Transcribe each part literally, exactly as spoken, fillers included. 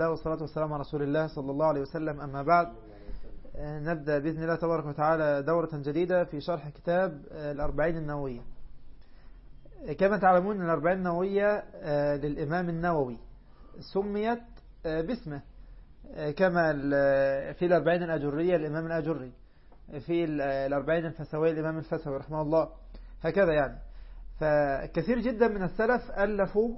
الله والصلاة والسلام على رسول الله صلى الله عليه وسلم. أما بعد، نبدأ بإذن الله تبارك وتعالى دورة جديدة في شرح كتاب الأربعين النووية. كما تعلمون الأربعين النووية للإمام النووي سميت باسمه، كما في الأربعين الأجرية الإمام الأجري، في الأربعين الفسوية الإمام الفسوي رحمه الله، هكذا يعني. فكثير جدا من السلف ألفوا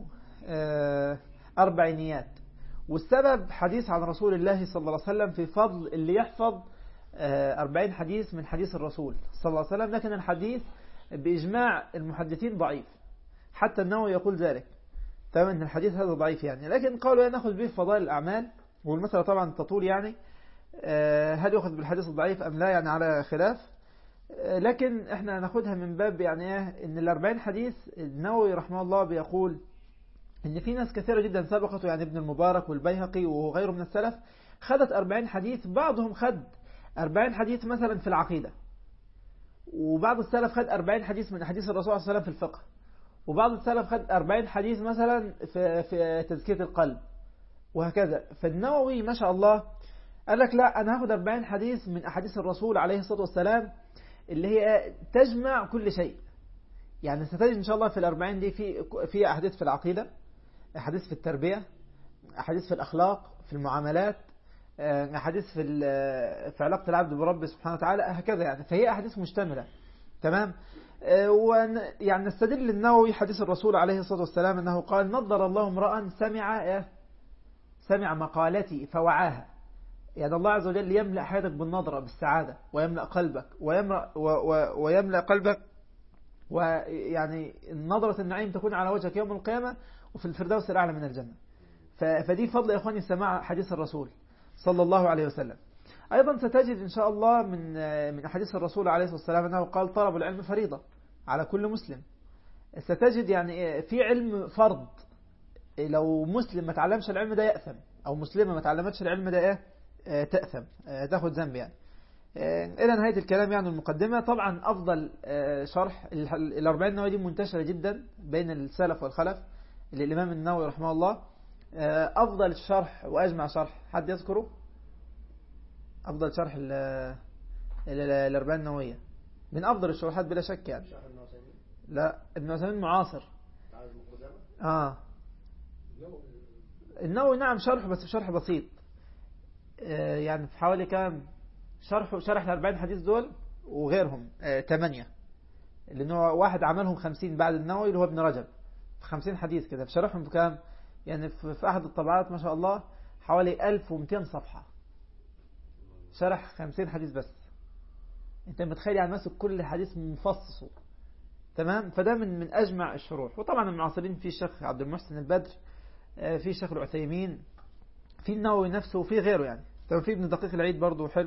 أربعينيات، والسبب حديث عن رسول الله صلى الله عليه وسلم في فضل اللي يحفظ أربعين حديث من حديث الرسول صلى الله عليه وسلم. لكن الحديث بإجماع المحدثين ضعيف، حتى النووي يقول ذلك، تمام، أن الحديث هذا ضعيف يعني. لكن قالوا نأخذ به فضائل الأعمال، والمسألة طبعا تطول يعني، هل يأخذ بالحديث الضعيف أم لا، يعني على خلاف. لكن احنا ناخدها من باب يعني ان الأربعين حديث النووي رحمه الله بيقول ان في ناس كثيرة جدا سبقته، يعني ابن المبارك والبيهقي وغيره من السلف خدت أربعين حديث. بعضهم خد أربعين حديث مثلا في العقيدة، وبعض السلف خد أربعين حديث من حديث الرسول صلى الله عليه وسلم في الفقه، وبعض السلف خد أربعين حديث مثلا في, في تزكية القلب، وهكذا. فالنووي ما شاء الله قال لك لا، أنا هاخد أربعين حديث من أحاديث الرسول عليه الصلاة والسلام اللي هي تجمع كل شيء. يعني ستجد إن شاء الله في الأربعين دي في في أحاديث في العقيدة، أحاديث في التربية، أحاديث في الأخلاق، في المعاملات، أحاديث في في علاقة العبد برب سبحانه وتعالى، هكذا يعني. فهي أحاديث مشتملة، تمام. ويعني نستدل النووي حديث الرسول عليه الصلاة والسلام أنه قال: نضر الله امرأ سمع سمع مقالتي فوعاها. يعني الله عز وجل يملأ حياتك بالنظرة بالسعادة، ويملأ قلبك ويملأ, ويملأ قلبك، ويعني نظرة النعيم تكون على وجهك يوم القيامة وفي الفردوس الأعلى من الجنة. فدي فضل يا إخواني سماع حديث الرسول صلى الله عليه وسلم. أيضا ستجد إن شاء الله من من حديث الرسول عليه الصلاة والسلام أنه قال: طلب العلم فريضة على كل مسلم. ستجد يعني في علم فرض، لو مسلم ما تعلمش العلم ده يأثم، أو مسلمة ما تعلمتش العلم ده إيه تأثم، تاخد ذنب يعني. إلى نهاية الكلام يعني المقدمة. طبعا أفضل شرح الأربعين النووي دي منتشرة جدا بين السلف والخلف للإمام النووي رحمه الله. أفضل الشرح وأجمع شرح، حد يذكره أفضل شرح الأربعين النووية؟ من أفضل الشروحات بلا شك يعني. لا، ابن عثيمين معاصر. آه النووي نعم شرح، بس شرح بسيط يعني، في حوالي كام شرح شرح الأربعين حديث دول وغيرهم ثمانية، لأنه واحد عملهم خمسين بعد النووي اللي هو ابن رجب، خمسين حديث كده، في شرحهم بكام يعني، في أحد الطبعات ما شاء الله حوالي ألف ومئتين صفحة شرح خمسين حديث بس. انت متخيل يعني ماسك كل حديث مفصصه، تمام. فده من من أجمع الشروح. وطبعا المعاصرين في الشيخ عبد المحسن البدر، في الشيخ العثيمين، في النووي نفسه، وفي غيره يعني. طبعا في ابن دقيق العيد برضه حلو.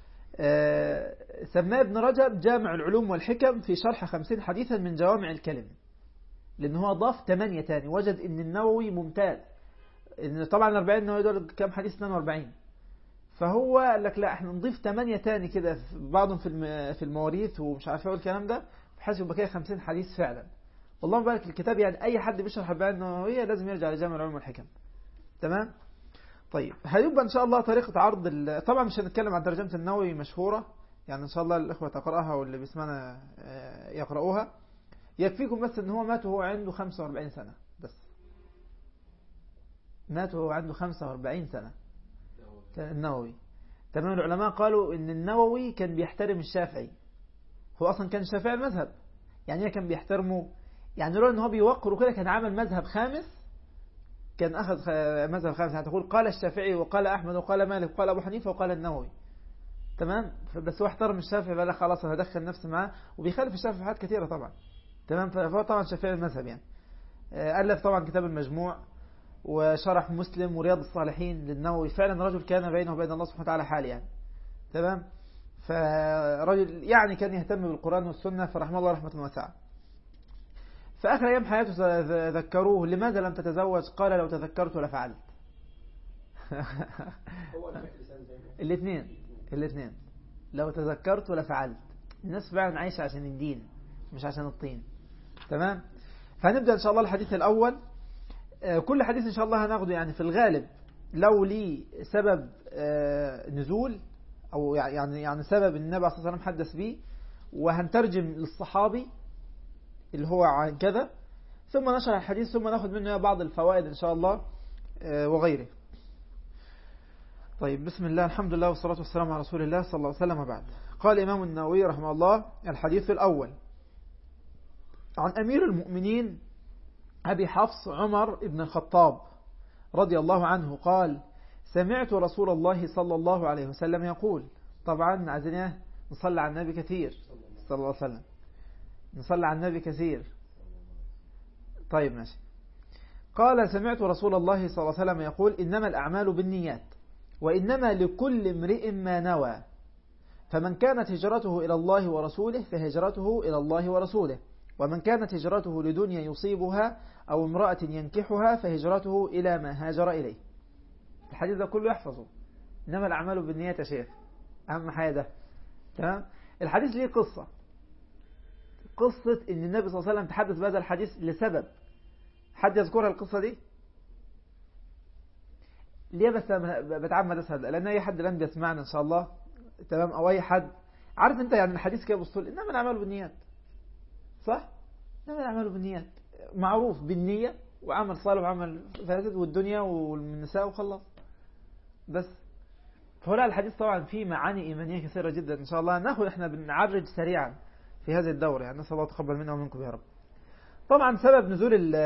سماه ابن رجب جامع العلوم والحكم في شرح خمسين حديثا من جوامع الكلم، لأن هو ضاف ثمانية تاني. وجد ان النووي ممتاز، ان طبعا الأربعين النووي دول كام حديث؟ اثنين وأربعين. فهو قال لك لا، احنا نضيف ثمانية تاني كده، بعضهم في في المواريث ومش عارف ايه الكلام ده، بحيث يبقى كده خمسين حديث فعلا. والله مبارك الكتاب يعني. اي حد بيشرح الأربعين النووية لازم يرجع لجامع العلوم والحكم، تمام. طيب هيبقى ان شاء الله طريقة عرض ال... طبعا مش هنتكلم عن ترجمة النووي مشهورة يعني، ان شاء الله الاخوة تقرأها واللي بيسمعنا يقرأوها. يكفيكم بس ان هو مات وهو عنده خمسة وأربعين سنة، بس مات وهو عنده خمسة وأربعين سنة النووي، تمام. العلماء قالوا ان النووي كان بيحترم الشافعي، هو اصلا كان شافعي المذهب يعني، كان بيحترمه يعني، لو ان هو بيوقره كده كان عمل مذهب خامس، كان أخذ مذهب خامس. هتقول قال الشافعي وقال أحمد وقال مالك وقال أبو حنيفة وقال النووي، تمام. بس هو احترم الشافعي، بقى خلاص أنا هدخل نفسي معاه، وبيخالف الشافعي في حاجات كثيرة طبعا، تمام. فهو طبعا شافعي المذهب يعني. ألف طبعا كتاب المجموع، وشرح مسلم ورياض الصالحين للنووي. فعلا رجل كان بينه وبين الله سبحانه وتعالى حال يعني، تمام. فرجل يعني كان يهتم بالقرآن والسنة، فرحمه الله رحمة واسعة. في آخر أيام حياته ذكروه: لماذا لم تتزوج؟ قال: لو تذكرت لفعلت. الاثنين الاثنين لو تذكرت لفعلت. الناس فعلا عايشة عشان الدين مش عشان الطين، تمام. فهنبدأ إن شاء الله الحديث الأول. كل حديث إن شاء الله هناخده يعني في الغالب لو لي سبب نزول أو يعني يعني سبب النبي صلى الله عليه وسلم حدث به، وهنترجم للصحابي اللي هو عن كذا، ثم نشرح الحديث، ثم ناخذ منه بعض الفوائد إن شاء الله وغيره. طيب، بسم الله، الحمد لله والصلاة والسلام على رسول الله صلى الله عليه وسلم. بعد، قال الإمام النووي رحمه الله: الحديث الأول عن أمير المؤمنين أبي حفص عمر بن الخطاب رضي الله عنه قال: سمعت رسول الله صلى الله عليه وسلم يقول. طبعا عايزين نصلي على النبي كثير صلى الله عليه وسلم، نصلي على النبي كثير. طيب ماشي. قال: سمعت رسول الله صلى الله عليه وسلم يقول: إنما الأعمال بالنيات، وإنما لكل امرئ ما نوى، فمن كانت هجرته إلى الله ورسوله فهجرته إلى الله ورسوله، ومن كانت هجرته لدنيا يصيبها أو امرأة ينكحها فهجرته إلى ما هاجر إليه. الحديث ده كله يحفظه. إنما الأعمال بالنيات يا شيخ، أهم حاجة ده. تمام. الحديث ليه قصة، قصة إن النبي صلى الله عليه وسلم تحدث بهذا الحديث لسبب. حد يذكرها القصة دي؟ ليه بس بتعمد أسهل؟ لأن أي حد الآن بيسمعنا إن شاء الله، تمام، أو أي حد عارف أنت يعني الحديث كده بصول: إنما الأعمال بالنيات، صح؟ إنما الأعمال بالنيات معروف بالنية، وعمل صالح وعمل فاسد، والدنيا والنساء وخلص. بس فهنا الحديث طبعا فيه معاني إيمانية كثيرة جدا إن شاء الله. ناخذ إحنا بنعرج سريعا في هذه الدورة، يعني نسأل الله تقبل منا ومنكم يا رب. طبعا سبب نزول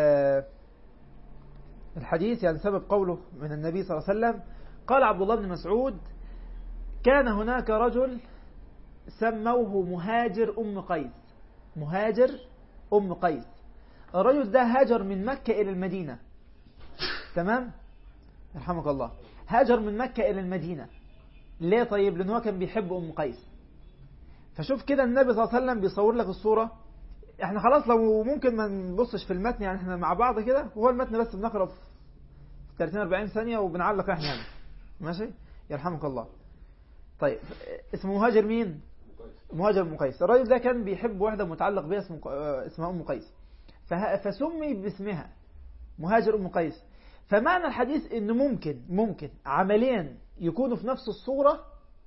الحديث يعني سبب قوله من النبي صلى الله عليه وسلم. قال عبد الله بن مسعود: كان هناك رجل سموه مهاجر أم قيس. مهاجر أم قيس. الرجل ده هاجر من مكة إلى المدينة. تمام؟ يرحمك الله. هاجر من مكة إلى المدينة. ليه؟ طيب لأنه هو كان بيحب أم قيس. فشوف كده النبي صلى الله عليه وسلم بيصور لك الصورة. احنا خلاص لو ممكن ما نبصش في المتن، يعني احنا مع بعض كده، وهو المتن بس بنقرأ في ثلاثين أربعين ثانية وبنعلق احنا يعني. ماشي؟ يرحمك الله. طيب، اسمه مهاجر مين؟ مهاجر أم قيس. الرجل ده كان بيحب واحدة متعلق بها اسمها أم قيس، فسمي باسمها مهاجر أم قيس. فمعنى الحديث إنه ممكن ممكن عملين يكونوا في نفس الصورة،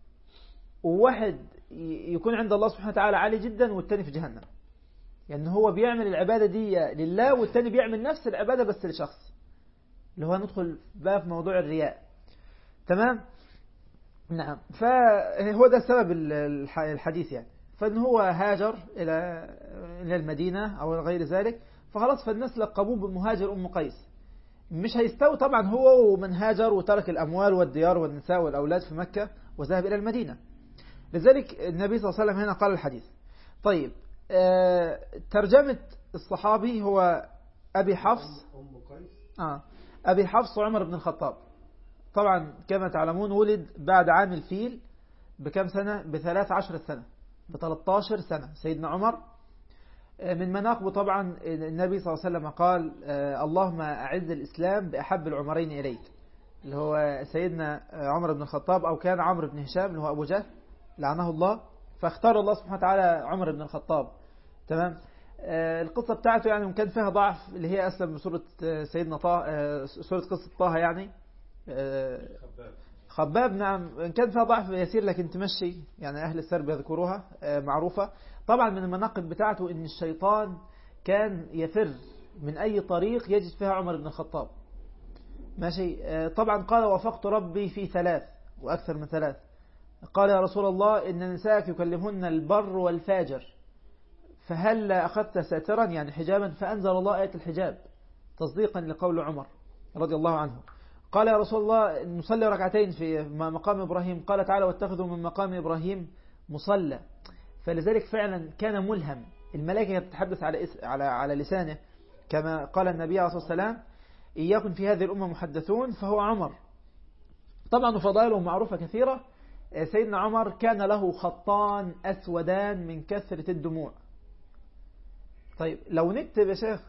وواحد يكون عند الله سبحانه وتعالى عالي جدا والتاني في جهنم. يعني هو بيعمل العبادة دي لله، والتاني بيعمل نفس العبادة بس لشخص، اللي هو ندخل بقى في موضوع الرياء. تمام؟ نعم. فهو ده سبب الحديث يعني. فإن هو هاجر إلى إلى المدينة أو غير ذلك، فخلاص فالناس لقبوه بمهاجر أم قيس. مش هيستوي طبعا هو ومن هاجر وترك الأموال والديار والنساء والأولاد في مكة وذهب إلى المدينة. لذلك النبي صلى الله عليه وسلم هنا قال الحديث. طيب، آه ترجمة الصحابي هو أبي حفص آه أبي حفص عمر بن الخطاب. طبعا كما تعلمون ولد بعد عام الفيل بكم سنة؟ بثلاث عشر سنة، بثلاث عشر سنة سيدنا عمر. من مناقبه طبعا النبي صلى الله عليه وسلم قال: اللهم أعز الإسلام بأحب العمرين إليك، اللي هو سيدنا عمر بن الخطاب، أو كان عمرو بن هشام اللي هو أبو جهل لعنه الله، فاختار الله سبحانه وتعالى عمر بن الخطاب. تمام. القصة بتاعته يعني كان فيها ضعف، اللي هي أسلم بسورة سيدنا طه، سورة قصة طه يعني. خباب، نعم، كان فيها ضعف يسير لكن تمشي، يعني أهل السرب يذكروها، معروفة. طبعا من المناقب بتاعته إن الشيطان كان يفر من أي طريق يجد فيها عمر بن الخطاب. ماشي. طبعا قال: وافقت ربي في ثلاث وأكثر من ثلاث. قال: يا رسول الله إن نساءك يكلمهن البر والفاجر، فهل أخذت ساترا يعني حجابا؟ فأنزل الله آية الحجاب تصديقا لقول عمر رضي الله عنه. قال: يا رسول الله نصلي ركعتين في مقام إبراهيم. قال تعالى: واتخذوا من مقام إبراهيم مصلى. فلذلك فعلا كان ملهم، الملائكة تتحدث على على على لسانه، كما قال النبي عليه الصلاة والسلام: إن يكن في هذه الأمة محدثون فهو عمر. طبعا فضائله معروفة كثيرة. سيدنا عمر كان له خطان أسودان من كثرة الدموع. طيب لو نكتب يا شيخ،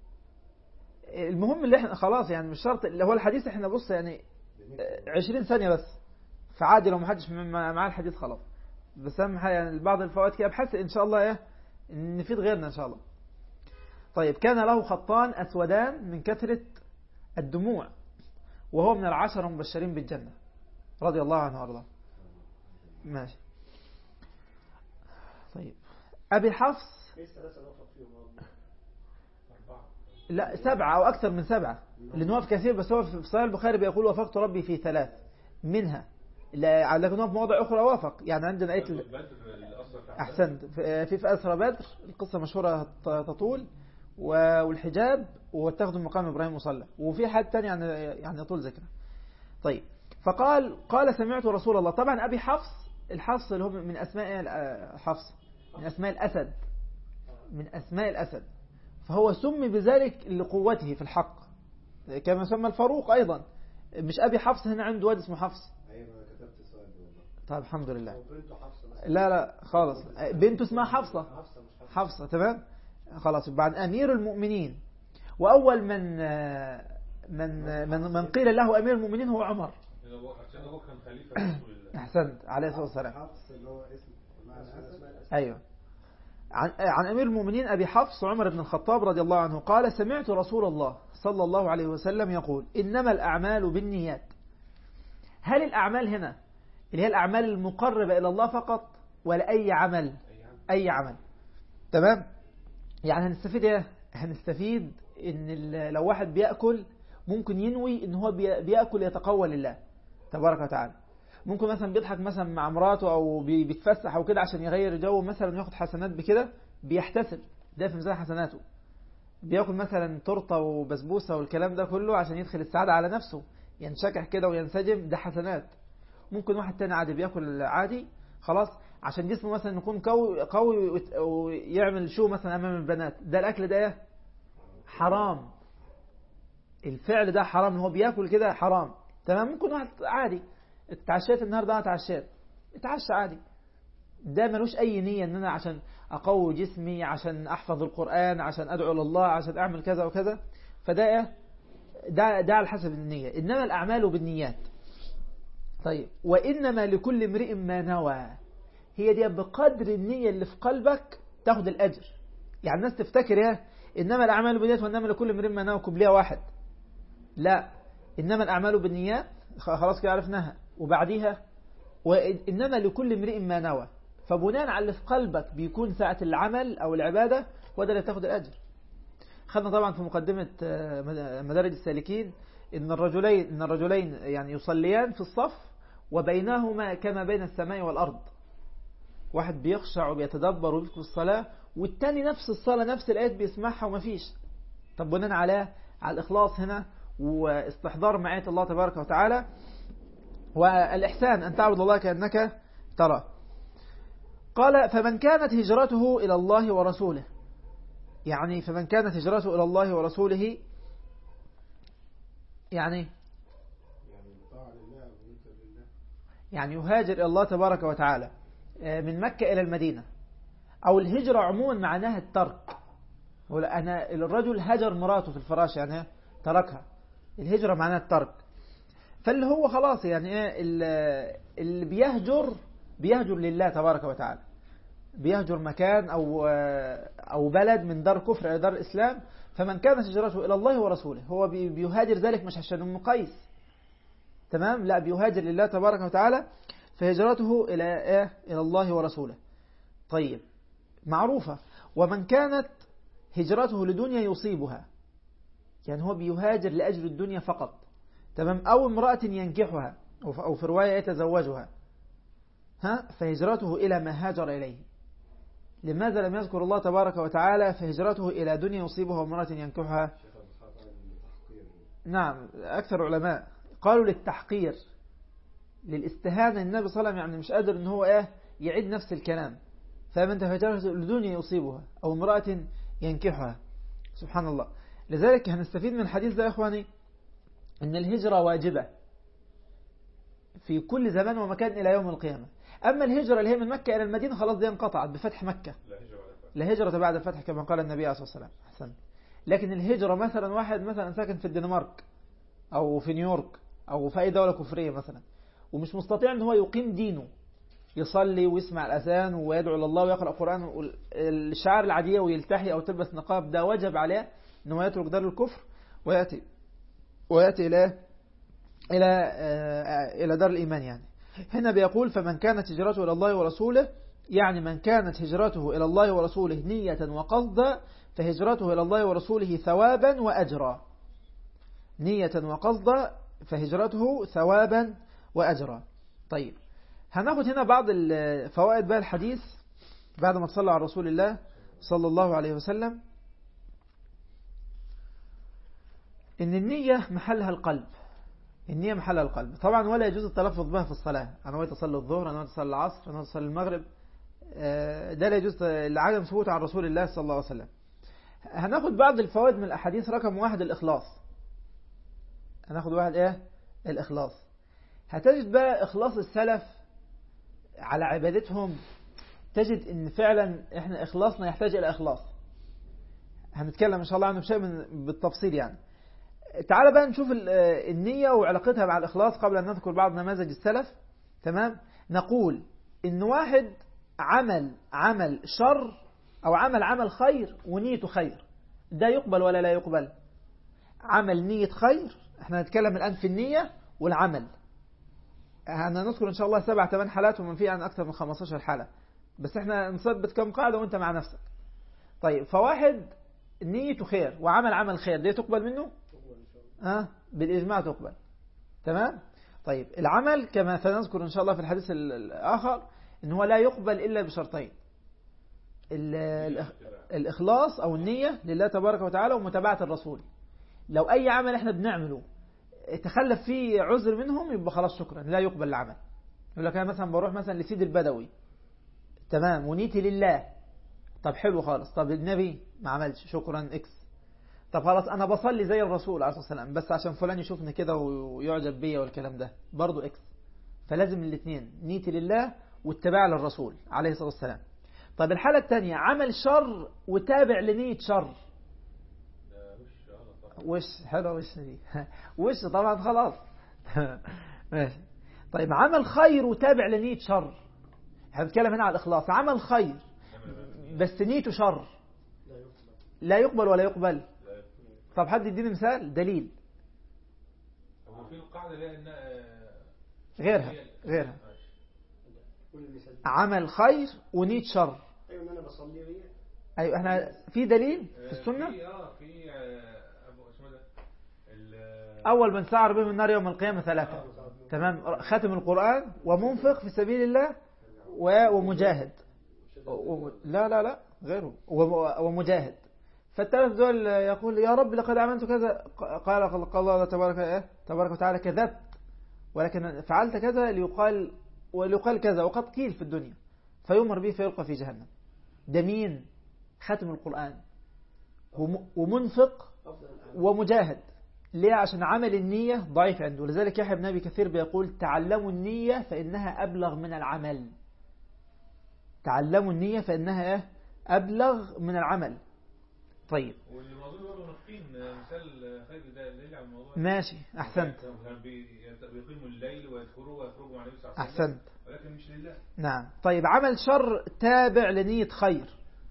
المهم اللي احنا خلاص يعني مش شرط اللي هو الحديث، احنا بص يعني عشرين ثانية بس، فعادي لو محدش معاه الحديث خلاص. بس اهم حاجه يعني بعض الفوائد كده بحث ان شاء الله ايه نفيد غيرنا ان شاء الله. طيب، كان له خطان أسودان من كثرة الدموع، وهو من العشر المبشرين بالجنة رضي الله عنه وارضاه. ماشي. طيب أبي حفص، لا سبعة أو أكثر من سبعة، لأنه هو في كثير، بس هو في صحيح البخاري بيقول وافقت ربي في ثلاث منها، لكن هو في مواضع أخرى وافق. يعني عندنا آية أحسنت في في أسرى بدر، القصة مشهورة تطول، والحجاب، واتخذوا مقام إبراهيم مصلى، وفي حد تاني يعني يعني يطول ذكره. طيب فقال قال سمعت رسول الله. طبعا أبي حفص، الحفص اللي هو من أسماء حفص، من أسماء الأسد، من أسماء الأسد، فهو سمي بذلك لقوته في الحق، كما سمى الفاروق أيضا. مش أبي حفص هنا عنده واد اسمه حفص. طيب الحمد لله. لا لا خالص، بنته اسمها حفصة. حفصة تمام خلاص. بعد أمير المؤمنين، وأول من من من, من قيل له أمير المؤمنين هو عمر. أحسنت عليه الصلاة والسلام. أيوه. عن, عن أمير المؤمنين أبي حفص عمر بن الخطاب رضي الله عنه قال سمعت رسول الله صلى الله عليه وسلم يقول إنما الأعمال بالنيات. هل الأعمال هنا اللي هي الأعمال المقربة إلى الله فقط، ولا أي عمل؟ أي عمل. تمام. يعني هنستفيد إيه؟ هنستفيد إن لو واحد بيأكل ممكن ينوي إن هو بيأكل يتقوى لله تبارك وتعالى. ممكن مثلا بيضحك مثلا مع مراته أو بيتفسح أو كده عشان يغير جو مثلا ياخد حسنات بكده، بيحتسب ده في ميزان حسناته. بياكل مثلا تورته وبسبوسه والكلام ده كله عشان يدخل السعادة على نفسه، ينشكح كده وينسجم، ده حسنات. ممكن واحد تاني عادي بياكل عادي خلاص عشان جسمه مثلا يكون قوي قوي ويعمل شو مثلا امام البنات، ده الاكل ده حرام. الفعل ده حرام، هو بياكل كده حرام. تمام. ممكن واحد عادي اتعشيت النهارده، انا اتعشيت، اتعشى عادي، ده ملوش اي نية ان انا عشان اقوي جسمي، عشان احفظ القرآن، عشان ادعو لله، عشان اعمل كذا وكذا. فده ايه؟ ده ده على حسب النية. انما الاعمال بالنيات. طيب وانما لكل امرئ ما نوى، هي دي بقدر النية اللي في قلبك تاخد الاجر. يعني الناس تفتكر ايه انما الاعمال بالنيات وانما لكل امرئ ما نوى كوبليه واحد. لا، انما الاعمال بالنيات خلاص كده عرفناها، وبعديها وإنما لكل امرئ ما نوى. فبناء على اللي في قلبك بيكون ساعة العمل أو العبادة وده اللي تاخد الأجر. خدنا طبعا في مقدمة مدارج السالكين إن الرجلين إن الرجلين يعني يصليان في الصف وبينهما كما بين السماء والأرض. واحد بيخشع وبيتدبر ويذكر الصلاة، والتاني نفس الصلاة نفس الآيات بيسمعها ومفيش. طب بناء على على الإخلاص هنا واستحضار معية الله تبارك وتعالى، والإحسان أن تعبد الله كأنك ترى. قال فمن كانت هجرته إلى الله ورسوله، يعني فمن كانت هجرته إلى الله ورسوله يعني يعني يهاجر إلى الله تبارك وتعالى من مكة إلى المدينة، أو الهجرة عموما معناها الترك. أنا الرجل هجر مراته في الفراش يعني تركها، الهجرة معناها الترك. فاللي هو خلاص يعني ايه اللي بيهجر بيهجر لله تبارك وتعالى، بيهجر مكان أو أو بلد من دار كفر إلى دار إسلام. فمن كانت هجرته إلى الله ورسوله، هو بيهاجر ذلك مش عشان أم قيس، تمام، لا بيهاجر لله تبارك وتعالى، فهجرته إلى إيه؟ إلى الله ورسوله. طيب معروفة. ومن كانت هجرته لدنيا يصيبها، يعني هو بيهاجر لأجل الدنيا فقط، تمام، أو امرأة ينكحها أو في رواية يتزوجها، ها فهجرته إلى ما هاجر إليه. لماذا لم يذكر الله تبارك وتعالى فهجرته إلى دنيا يصيبها وامرأة ينكحها؟ نعم، أكثر علماء قالوا للتحقير، للاستهانة. النبي صلى الله عليه وسلم يعني مش قادر إن هو إيه يعيد نفس الكلام. فمن فهجرته لدنيا يصيبها أو امرأة ينكحها. سبحان الله. لذلك هنستفيد من الحديث ده يا إخواني أن الهجرة واجبة في كل زمان ومكان إلى يوم القيامة. أما الهجرة اللي هي من مكة إلى المدينة خلاص دي انقطعت بفتح مكة، لا هجرة بعد الفتح كما قال النبي عليه الصلاة والسلام. حسن. لكن الهجرة مثلا واحد مثلا ساكن في الدنمارك أو في نيويورك أو في أي دولة كفرية مثلا، ومش مستطيع أن هو يقيم دينه، يصلي ويسمع الأذان ويدعو لله ويقرأ القرآن الشعار العادية ويلتحي أو تلبس نقاب، ده وجب عليه أنه يترك دار الكفر ويأتي ويأتي إلى إلى إلى دار الإيمان يعني. هنا بيقول فمن كانت هجرته إلى الله ورسوله، يعني من كانت هجرته إلى الله ورسوله نية وقصدا فهجرته إلى الله ورسوله ثوابا وأجرا. نية وقصدا فهجرته ثوابا وأجرا. طيب هناخد هنا بعض الفوائد بقى الحديث بعد ما تصلى على رسول الله صلى الله عليه وسلم. إن النية محلها القلب. النية محلها القلب طبعا، ولا يجوز التلفظ بها في الصلاة. أنا نويت أصلي الظهر، أنا نويت أصلي العصر، أنا نويت أصلي المغرب، ده لا يجوز لعدم ثبوت عن رسول الله صلى الله عليه وسلم. هناخد بعض الفوائد من الأحاديث. رقم واحد الإخلاص. هناخد واحد إيه؟ الإخلاص. هتجد بقى إخلاص السلف على عبادتهم، تجد إن فعلا إحنا إخلاصنا يحتاج إلى إخلاص. هنتكلم إن شاء الله عنه بشيء من بالتفصيل يعني. تعال بقى نشوف النية وعلاقتها مع الإخلاص قبل أن نذكر بعض نماذج السلف. تمام. نقول إن واحد عمل عمل شر أو عمل عمل خير ونيته خير، ده يقبل ولا لا يقبل؟ عمل نية خير، احنا نتكلم الآن في النية والعمل. هنذكر إن شاء الله سبع ثمان حالات ومن فيها عن أكثر من خمستاشر حالة، بس احنا نثبت كم قاعدة وانت مع نفسك. طيب فواحد نيته خير وعمل عمل خير، ده تقبل منه؟ ها بالإجماع تقبل. تمام. طيب العمل كما سنذكر إن شاء الله في الحديث الآخر إن هو لا يقبل إلا بشرطين: الإخلاص أو النية لله تبارك وتعالى ومتابعة الرسول. لو أي عمل إحنا بنعمله تخلف فيه عذر منهم يبقى خلاص شكرا لا يقبل العمل. يقول لك أنا مثلا بروح مثلا لسيد البدوي، تمام، ونيتي لله، طب حلو خالص، طب النبي ما عملش، شكرا اكس. طب خلاص أنا بصلي زي الرسول عليه الصلاة والسلام بس عشان فلان يشوفني كده ويعجب بيا والكلام ده، برضو اكس. فلازم الاثنين، نيتي لله واتباع للرسول عليه الصلاة والسلام. طيب الحالة الثانية عمل شر وتابع لنية شر. وش حلو وش دي وش طبعا خلاص ماشي. طيب عمل خير وتابع لنية شر، احنا بنتكلم هنا على الإخلاص. عمل خير بس نيته شر، لا يقبل ولا يقبل؟ طب حد يديني مثال دليل. هو في القاعدة لأن غيرها غيرها عمل خير ونية شر. ايوه انا بصلي رياء. ايوه احنا في دليل في السنة. في اه في ابو اسمه ده اول من سعر به من النار يوم القيامة ثلاثة. تمام. ختم القرآن ومنفق في سبيل الله ومجاهد. لا لا لا غيره ومجاهد. فالثلاث دول يقول يا رب لقد عملت كذا، قال قال الله تبارك ايه تبارك وتعالى كذبت ولكن فعلت كذا ليقال وليقال كذا وقد قيل في الدنيا، فيمر به فيلقى في جهنم. ده مين؟ ختم القرآن ومنفق ومجاهد. ليه؟ عشان عمل النية ضعيف عنده. لذلك يحيى بن أبي كثير بيقول تعلموا النية فإنها أبلغ من العمل. تعلموا النية فإنها أبلغ من العمل. طيب والموضوع برضه نقين مثال خالد ده الليل على الموضوع ماشي. أحسنت. بيقيموا الليل ويذكروا ويخرجوا مع النبي صلى الله عليه وسلم. أحسنت. ولكن مش لله. نعم. طيب عمل شر تابع لنية خير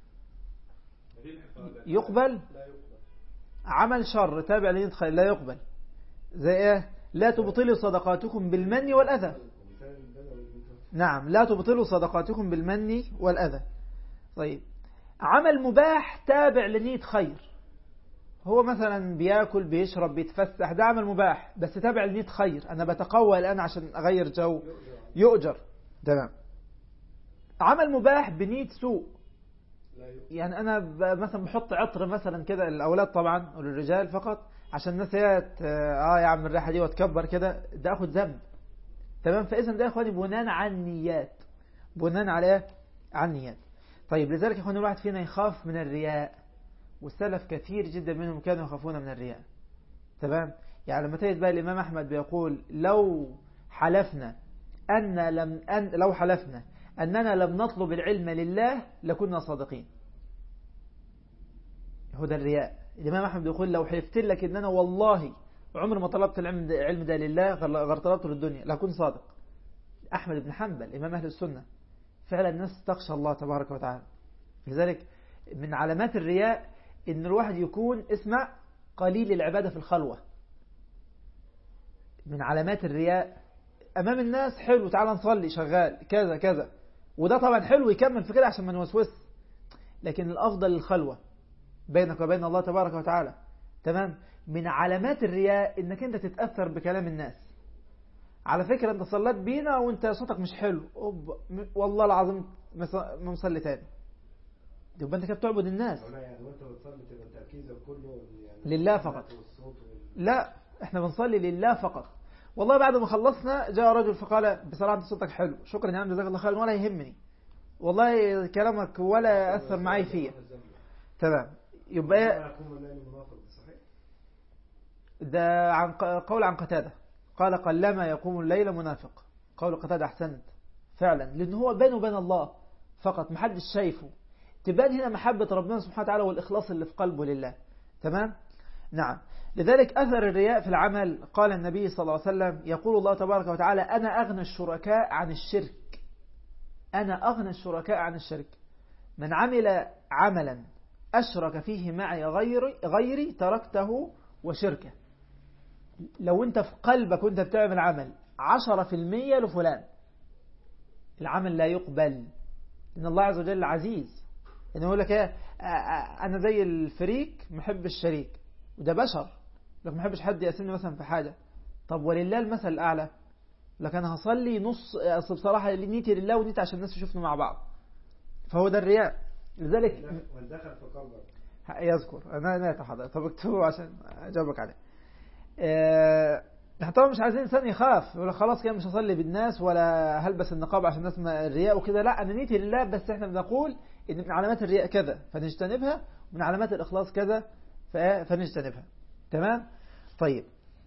يقبل؟ لا يقبل. عمل شر تابع لنية خير لا يقبل. زي ايه؟ لا تبطلوا صدقاتكم بالمن والأذى. نعم لا تبطلوا صدقاتكم بالمن والأذى. طيب عمل مباح تابع لنية خير، هو مثلا بياكل بيشرب بيتفسح، ده عمل مباح بس تابع لنية خير، أنا بتقوى الآن عشان أغير جو، يؤجر. تمام. عمل مباح بنية سوء، يعني أنا مثلا بحط عطر مثلا كده للأولاد طبعا وللرجال فقط عشان الناس هي آه يا عم الريحة دي وتكبر كده، ده أخذ ذنب. تمام. فإذا ده يا إخواني بناء على النيات، بناء على على النيات. طيب لذلك يا إخواني الواحد فينا يخاف من الرياء، والسلف كثير جدا منهم كانوا يخافون من الرياء. تمام. يعني لما تجد بقى الإمام أحمد بيقول لو حلفنا أن لم أن لو حلفنا أننا لم نطلب العلم لله لكنا صادقين. هو ده الرياء. الإمام أحمد بيقول لو حلفت لك أن أنا والله عمر ما طلبت العلم ده, العلم ده لله غير طلبته للدنيا لكن صادق. أحمد بن حنبل إمام أهل السنة. فعلا الناس تخشى الله تبارك وتعالى. لذلك من علامات الرياء إن الواحد يكون اسمع قليل العبادة في الخلوة. من علامات الرياء أمام الناس حلو، تعال نصلي شغال كذا كذا، وده طبعا حلو يكمل في كده عشان ما نوسوس، لكن الأفضل الخلوة بينك وبين الله تبارك وتعالى. تمام. من علامات الرياء إنك أنت تتأثر بكلام الناس. على فكرة أنت صليت بينا وأنت صوتك مش حلو، والله العظيم ما مصلي تاني، يبقى أنت كده بتعبد الناس. يعني وأنت بتصلي تبقى تركيزك كله يعني لله فقط. لا، احنا بنصلي لله فقط. والله بعد ما خلصنا جاء رجل فقال بصراحة انت صوتك حلو، شكرا يا عم جزاك الله خير، ولا يهمني والله كلامك ولا أثر معي فيه. تمام. يبقى ده عن قول عن قتادة قال قلما يقوم الليل منافق. قول قتادة أحسنت فعلا، لأن هو بينه وبين الله فقط، محدش شايفه. تبان هنا محبة ربنا سبحانه وتعالى والإخلاص اللي في قلبه لله. تمام. نعم. لذلك أثر الرياء في العمل، قال النبي صلى الله عليه وسلم يقول الله تبارك وتعالى أنا أغنى الشركاء عن الشرك. أنا أغنى الشركاء عن الشرك. من عمل عملا أشرك فيه معي غيري, غيري تركته وشركه. لو أنت في قلبك وأنت بتعمل عمل عشرة في المية لفلان، العمل لا يقبل، إن الله عز وجل عزيز. إنه يقول لك إيه، أنا زي الفريك محب الشريك، وده بشر، لك محبش حد يأسلني مثلا في حاجة. طب ولله المثل الأعلى، لك أنا هصلي نص، أصل بصراحة نيتي لله ونيتي عشان الناس يشوفنا مع بعض، فهو ده الرياء. لذلك والدخل في قلبك يذكر أنا أنا حضرتك، طب اكتبه عشان أجاوبك عليه. اه... نحن طبعا مش عايزين إنسان يخاف يقول خلاص كده مش هصلي بالناس ولا هلبس النقاب عشان الناس ما الرياء وكده، لا، أنا نيتي لله، بس إحنا بنقول إن من علامات الرياء كذا فنجتنبها، ومن علامات الإخلاص كذا فنجتنبها. تمام. طيب،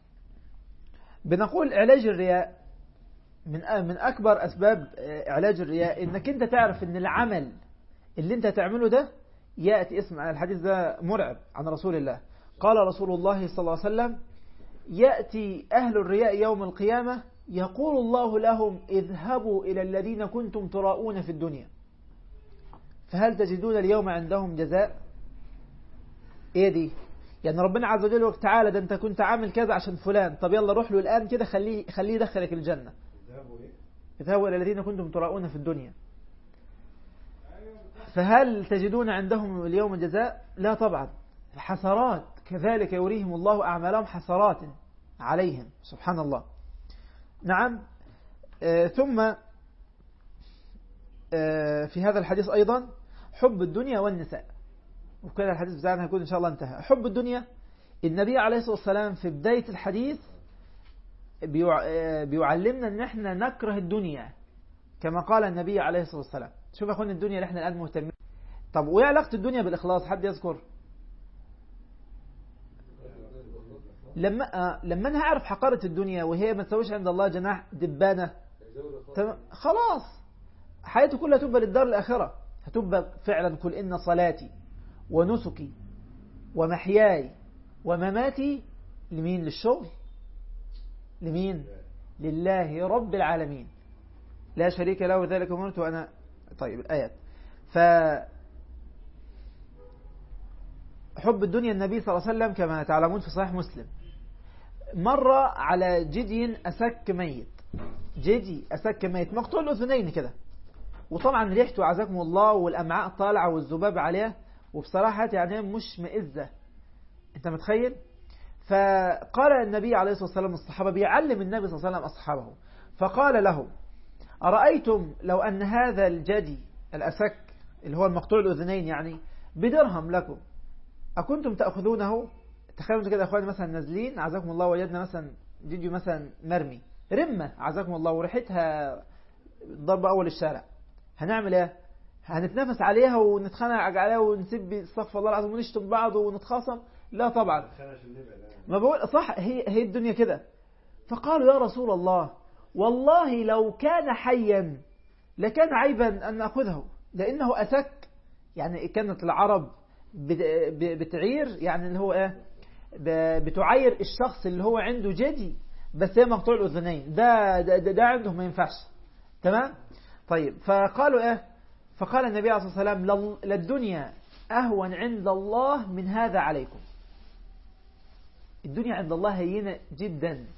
بنقول علاج الرياء من من أكبر أسباب علاج الرياء إنك أنت تعرف إن العمل اللي أنت تعمله ده يأتي، اسمع الحديث ده مرعب عن رسول الله. قال رسول الله صلى الله عليه وسلم يأتي أهل الرياء يوم القيامة يقول الله لهم اذهبوا إلى الذين كنتم تراؤون في الدنيا فهل تجدون اليوم عندهم جزاء. ايه دي؟ يعني ربنا عز وجل يقول تعالى ده انت كنت عامل كذا عشان فلان، طب يلا روح له الآن كده خليه خليه يدخلك الجنة. اذهبوا إلى الذين كنتم تراؤون في الدنيا فهل تجدون عندهم اليوم جزاء. لا طبعا، حسرات، كذلك يريهم الله أعمالهم حسرات عليهم، سبحان الله. نعم. آه ثم آه في هذا الحديث أيضا حب الدنيا والنساء، وكذا الحديث بتاعنا هيكون إن شاء الله انتهى. حب الدنيا، النبي عليه الصلاة والسلام في بداية الحديث بيعلمنا ان احنا نكره الدنيا كما قال النبي عليه الصلاة والسلام. شوف يا اخوان الدنيا اللي احنا الآن مهتمين. طب وايه علاقة الدنيا بالإخلاص؟ حد يذكر؟ لما آه لما انا هعرف حقارة الدنيا وهي ما تسويش عند الله جناح دبانة، خلاص حياتي كلها تبقى للدار الآخرة، هتبقى فعلا كل إن صلاتي ونسكي ومحياي ومماتي لمين؟ للشغل. لمين؟ لله رب العالمين لا شريك له ذلك أمرت وأنا. طيب الآيات. ف حب الدنيا، النبي صلى الله عليه وسلم كما تعلمون في صحيح مسلم مر على جدي أسك ميت، جدي أسك ميت مقطوع الأذنين كده، وطبعا ريحته عزكم الله والأمعاء طالعة والذباب عليه، وبصراحة يعني مش مئزة، أنت متخيل؟ فقال النبي عليه الصلاة والسلام الصحابة، بيعلم النبي صلى الله عليه وسلم أصحابه، فقال لهم أرأيتم لو أن هذا الجدي الأسك اللي هو المقطوع الأذنين يعني بدرهم لكم أكنتم تأخذونه؟ تخيلوا كده يا أخواني مثلا نازلين عزكم الله وجدنا مثلا جدي مثلا مرمي رمة عزكم الله وريحتها ضرب أول الشارع، هنعمل إيه؟ هنتنافس عليها ونتخانق عليها ونسب استغفر الله العظيم ونشتم بعض ونتخاصم؟ لا طبعا. ما بقول صح، هي هي الدنيا كده. فقالوا يا رسول الله والله لو كان حيا لكان عيبا أن نأخذه لأنه أسك. يعني كانت العرب بتعير يعني اللي هو إيه، بتعير الشخص اللي هو عنده جدي بس هي مقطوع الأذنين، ده ده, ده, ده عندهم ما ينفعش. تمام. طيب فقالوا إيه، فقال النبي عليه الصلاة والسلام للدنيا أهون عند الله من هذا عليكم. الدنيا عند الله هينة جدا،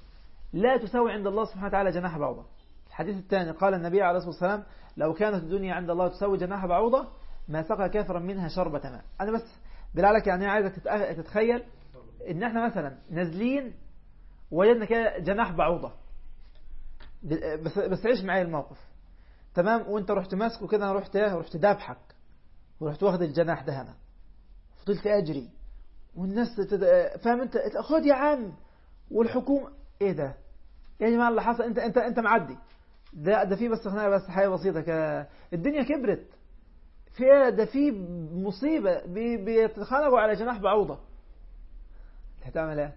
لا تساوي عند الله سبحانه وتعالى جناح بعوضة. الحديث الثاني قال النبي عليه الصلاة والسلام لو كانت الدنيا عند الله تساوي جناح بعوضة ما سقى كافرا منها شربة ماء. أنا بس بالعلك يعني عايزك تتخيل إن احنا مثلا نازلين وجدنا كده جناح بعوضة، بس بس عيش معايا الموقف تمام، وانت رحت ماسكه كده، انا رحت ايه رحت دابحك ورحت واخد الجناح ده، انا فضلت اجري والناس تد... فاهم انت، خد يا عم، والحكومه ايه ده يا جماعه اللي حصل، انت انت انت معدي ده ده في بس خناقه بس حاجه بسيطه ك... الدنيا كبرت في ايه ده، في مصيبه بي... بيتخانقوا على جناح بعوضه، هتعمل ايه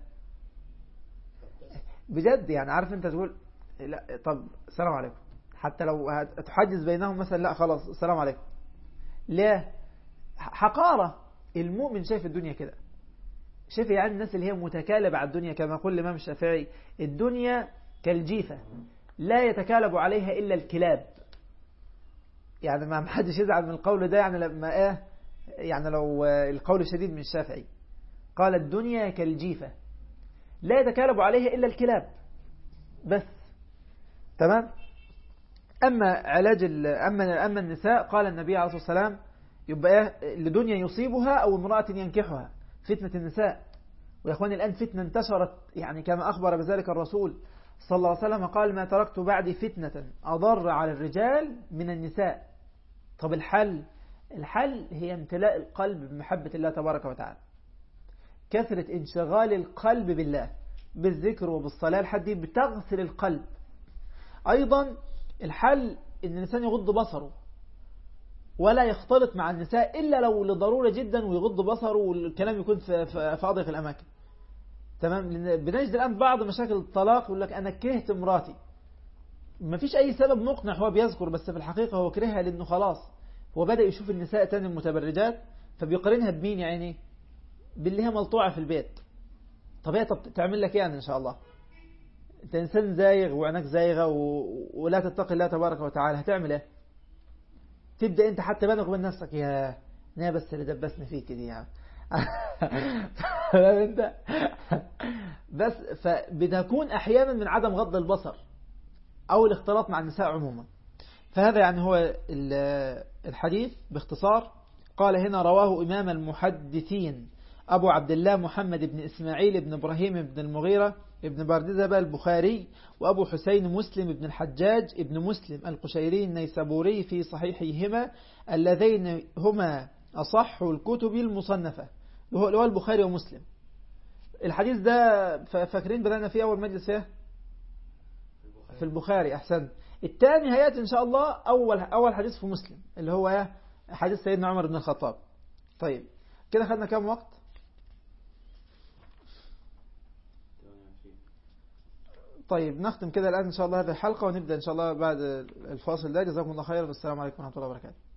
بجد؟ يعني عارف انت تقول لا طب السلام عليكم، حتى لو هتحجز بينهم مثلا، لا خلاص السلام عليكم. ليه؟ حقارة. المؤمن شايف الدنيا كده، شايف يعني الناس اللي هي متكالبة على الدنيا، كما يقول الإمام الشافعي الدنيا كالجيفة لا يتكالب عليها إلا الكلاب. يعني ما حدش يزعل من القول ده، يعني لما ايه يعني لو القول الشديد من الشافعي قال الدنيا كالجيفة لا يتكالب عليها إلا الكلاب بس. تمام. أما علاج أما أما النساء قال النبي عليه الصلاة والسلام يبقى لدنيا يصيبها أو امرأة ينكحها، فتنة النساء. ويا إخواني الآن فتنة انتشرت، يعني كما أخبر بذلك الرسول صلى الله عليه وسلم قال ما تركت بعدي فتنة أضر على الرجال من النساء. طب الحل؟ الحل هي امتلاء القلب بمحبة الله تبارك وتعالى، كثرة انشغال القلب بالله بالذكر وبالصلاة، لحد بتغسل القلب. أيضا الحل إن الإنسان يغض بصره ولا يختلط مع النساء إلا لو لضرورة جدا، ويغض بصره والكلام يكون في, في, في أضيق الأماكن. تمام. بنجد الآن بعض مشاكل الطلاق يقول لك أنا كرهت مراتي، ما فيش أي سبب مقنع هو بيذكر، بس في الحقيقة هو كرهها لأنه خلاص هو بدأ يشوف النساء تاني المتبرجات، فبيقارنها بمين يعني؟ باللي هي ملطوعة في البيت. طب هي طب تعمل لك يعني إن شاء الله؟ أنت إنسان زايغ وعناك زايغة و... ولا تتقي الله تبارك وتعالى، هتعمل إيه؟ تبدأ أنت حتى بينك وبين نفسك يا نا بس اللي دبسني فيك دي يعني أنت بس. فبتكون أحيانا من عدم غض البصر أو الاختلاط مع النساء عموما. فهذا يعني هو الحديث باختصار. قال هنا رواه إمام المحدثين أبو عبد الله محمد بن إسماعيل بن إبراهيم بن المغيرة ابن بردزبة البخاري، وأبو حسين مسلم بن الحجاج ابن مسلم القشيري النيسابوري في صحيحيهما اللذين هما أصح الكتب المصنفة، اللي هو البخاري ومسلم. الحديث ده فاكرين بدأنا فيه أول مجلس ايه في البخاري. أحسن. الثاني هيأتي إن شاء الله أول أول حديث في مسلم اللي هو حديث سيدنا عمر بن الخطاب. طيب كده خدنا كام وقت؟ طيب نختم كده الآن إن شاء الله هذه الحلقة، ونبدأ إن شاء الله بعد الفاصل ده. جزاكم الله خيرا، والسلام عليكم ورحمة الله وبركاته.